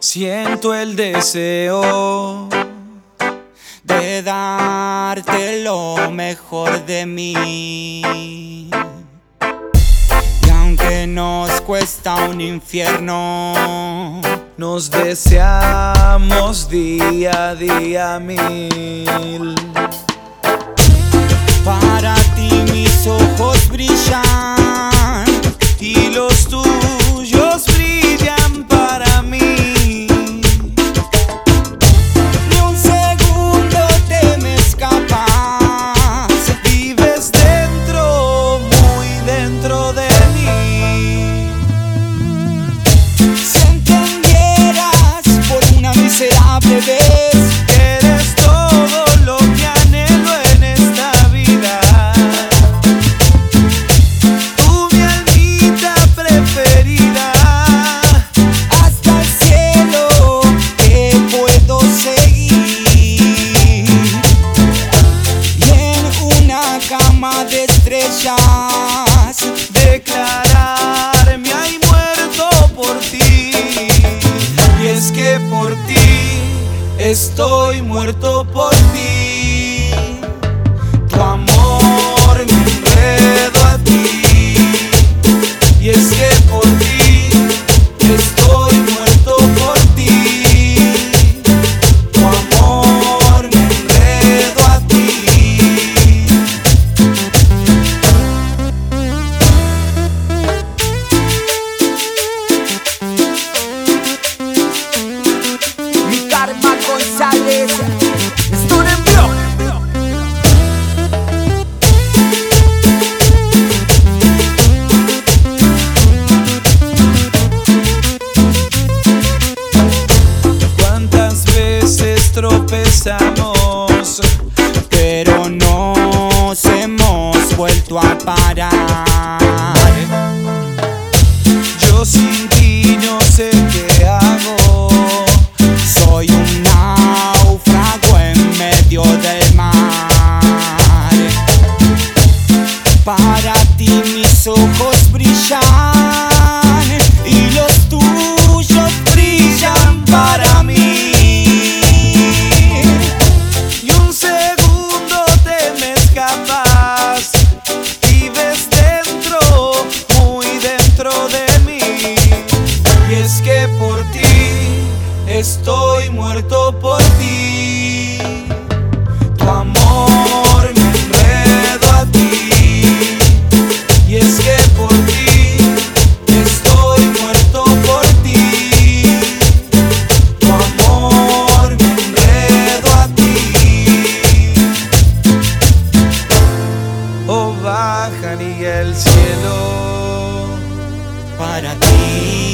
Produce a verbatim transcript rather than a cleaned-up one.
Siento el deseo de darte lo mejor de mí. Y aunque nos cuesta un infierno, nos deseamos día a día mil. Para ti mis ojos brillan y los tuyos brillan para mí. Ni un segundo te me escapas, vives dentro, muy dentro de mí. Si entendieras por una miserable vez que eres todo lo que anhelo en esta vida, tú mi almita preferida, hasta el cielo te puedo seguir, y en una cama de estrellas declararme ay muerto por ti. Y es que por ti estoy muerto por ti. Tu amor me enredo a ti. Y es que por ti estoy muerto por ti. Tu amor me enredo a ti. Mi Karma González, Studenbrock. Cuántas veces tropezamos, Pero nos hemos vuelto a parar. yo sin ti no sé qué hago. Soy un náufrago en medio del mar. Para ti mis ojos brillan y los tuyos brillan para mí. Y un segundo te me escapas, vives dentro, muy dentro de mí. Y es que por ti estoy muerto por ti. Tu amor me enredo a ti. Y es que por ti estoy muerto por ti. Tu amor me enredo a ti. Oh, bajan y el cielo Para ti